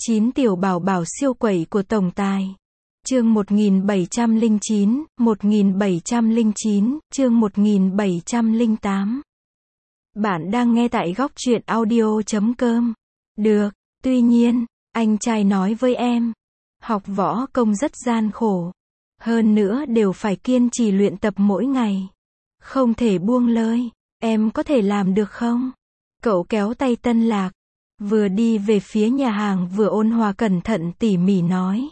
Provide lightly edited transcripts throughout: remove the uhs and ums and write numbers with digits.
9 tiểu bảo bảo siêu quẩy của tổng tài. Chương 1709, 1709, chương 1708. Bạn đang nghe tại góc truyện audio.com. Được, tuy nhiên, anh trai nói với em, học võ công rất gian khổ. Hơn nữa đều phải kiên trì luyện tập mỗi ngày. Không thể buông lơi, em có thể làm được không? Cậu kéo tay Tân Lạc, vừa đi về phía nhà hàng vừa ôn hòa cẩn thận tỉ mỉ nói.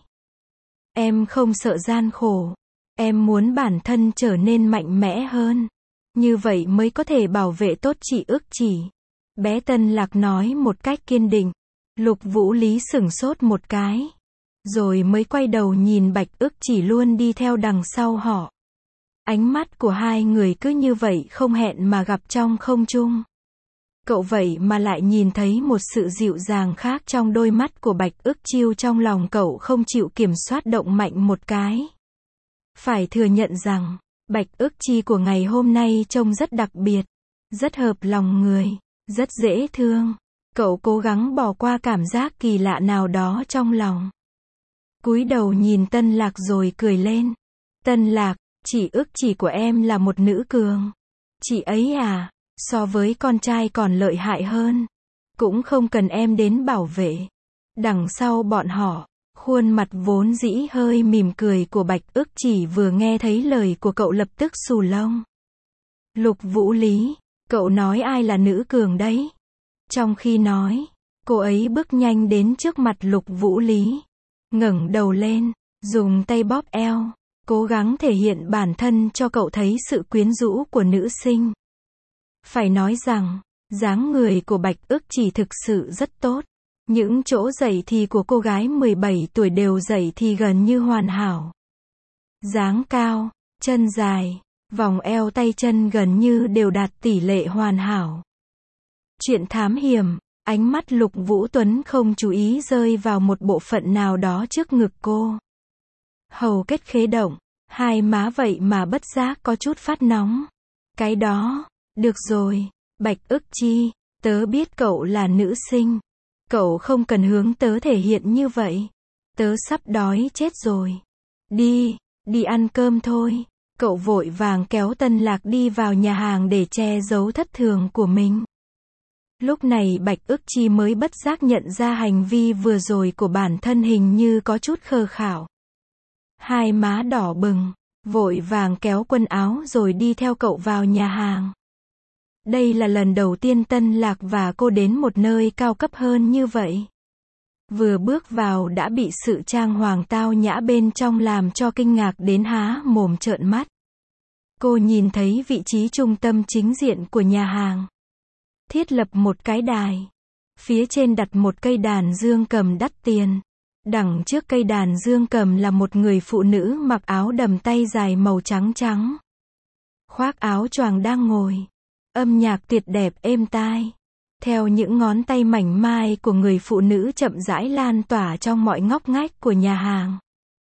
Em không sợ gian khổ. Em muốn bản thân trở nên mạnh mẽ hơn. Như vậy mới có thể bảo vệ tốt chị Ức Chỉ. Bé Tân Lạc nói một cách kiên định. Lục Vũ Lý sửng sốt một cái. Rồi mới quay đầu nhìn Bạch Ức Chỉ luôn đi theo đằng sau họ. Ánh mắt của hai người cứ như vậy không hẹn mà gặp trong không trung. Cậu vậy mà lại nhìn thấy một sự dịu dàng khác trong đôi mắt của Bạch Ức Chiêu, trong lòng cậu không chịu kiểm soát động mạnh một cái. Phải thừa nhận rằng, Bạch Ức Chi của ngày hôm nay trông rất đặc biệt, rất hợp lòng người, rất dễ thương. Cậu cố gắng bỏ qua cảm giác kỳ lạ nào đó trong lòng. Cúi đầu nhìn Tân Lạc rồi cười lên. Tân Lạc, chị Ức Chỉ của em là một nữ cường. Chị ấy à, so với con trai còn lợi hại hơn. Cũng không cần em đến bảo vệ. Đằng sau bọn họ, khuôn mặt vốn dĩ hơi mỉm cười của Bạch Ức Chỉ vừa nghe thấy lời của cậu lập tức xù lông. Lục Vũ Lý, cậu nói ai là nữ cường đấy? Trong khi nói, cô ấy bước nhanh đến trước mặt Lục Vũ Lý. Ngẩng đầu lên, dùng tay bóp eo, cố gắng thể hiện bản thân cho cậu thấy sự quyến rũ của nữ sinh. Phải nói rằng, dáng người của Bạch Ức Chỉ thực sự rất tốt. Những chỗ dậy thì của cô gái 17 tuổi đều dậy thì gần như hoàn hảo. Dáng cao, chân dài, vòng eo tay chân gần như đều đạt tỷ lệ hoàn hảo. Chuyện thám hiểm, ánh mắt Lục Vũ Tuấn không chú ý rơi vào một bộ phận nào đó trước ngực cô. Hầu kết khế động, hai má vậy mà bất giác có chút phát nóng. Cái đó, được rồi, Bạch Ức Chi, tớ biết cậu là nữ sinh. Cậu không cần hướng tớ thể hiện như vậy. Tớ sắp đói chết rồi. Đi ăn cơm thôi. Cậu vội vàng kéo Tân Lạc đi vào nhà hàng để che giấu thất thường của mình. Lúc này Bạch Ức Chi mới bất giác nhận ra hành vi vừa rồi của bản thân hình như có chút khờ khảo. Hai má đỏ bừng, vội vàng kéo quần áo rồi đi theo cậu vào nhà hàng. Đây là lần đầu tiên Tân Lạc và cô đến một nơi cao cấp hơn như vậy. Vừa bước vào đã bị sự trang hoàng tao nhã bên trong làm cho kinh ngạc đến há mồm trợn mắt. Cô nhìn thấy vị trí trung tâm chính diện của nhà hàng. Thiết lập một cái đài. Phía trên đặt một cây đàn dương cầm đắt tiền. Đằng trước cây đàn dương cầm là một người phụ nữ mặc áo đầm tay dài màu trắng trắng. Khoác áo choàng đang ngồi. Âm nhạc tuyệt đẹp êm tai. Theo những ngón tay mảnh mai của người phụ nữ chậm rãi lan tỏa trong mọi ngóc ngách của nhà hàng.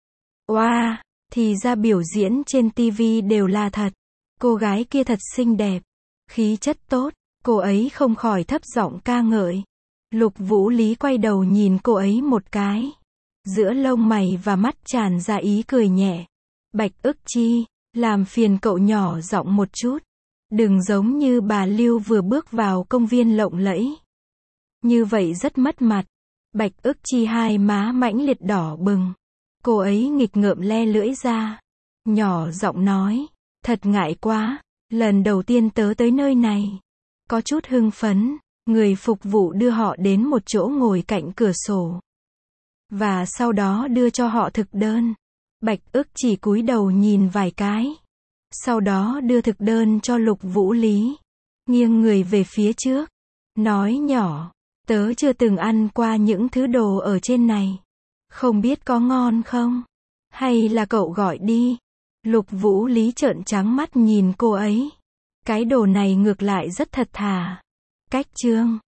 Wow, thì ra biểu diễn trên TV đều là thật. Cô gái kia thật xinh đẹp. Khí chất tốt, cô ấy không khỏi thấp giọng ca ngợi. Lục Vũ Lý quay đầu nhìn cô ấy một cái. Giữa lông mày và mắt tràn ra ý cười nhẹ. Bạch Ức Chi, làm phiền cậu nhỏ giọng một chút. Đừng giống như bà Lưu vừa bước vào công viên lộng lẫy. Như vậy rất mất mặt. Bạch Ức Chi hai má mãnh liệt đỏ bừng. Cô ấy nghịch ngợm le lưỡi ra. Nhỏ giọng nói. Thật ngại quá. Lần đầu tiên tớ tới nơi này. Có chút hưng phấn. Người phục vụ đưa họ đến một chỗ ngồi cạnh cửa sổ. Và sau đó đưa cho họ thực đơn. Bạch Ức Chỉ cúi đầu nhìn vài cái. Sau đó đưa thực đơn cho Lục Vũ Lý. Nghiêng người về phía trước. Nói nhỏ. Tớ chưa từng ăn qua những thứ đồ ở trên này. Không biết có ngon không? Hay là cậu gọi đi? Lục Vũ Lý trợn trắng mắt nhìn cô ấy. Cái đồ này ngược lại rất thật thà. Cách trương.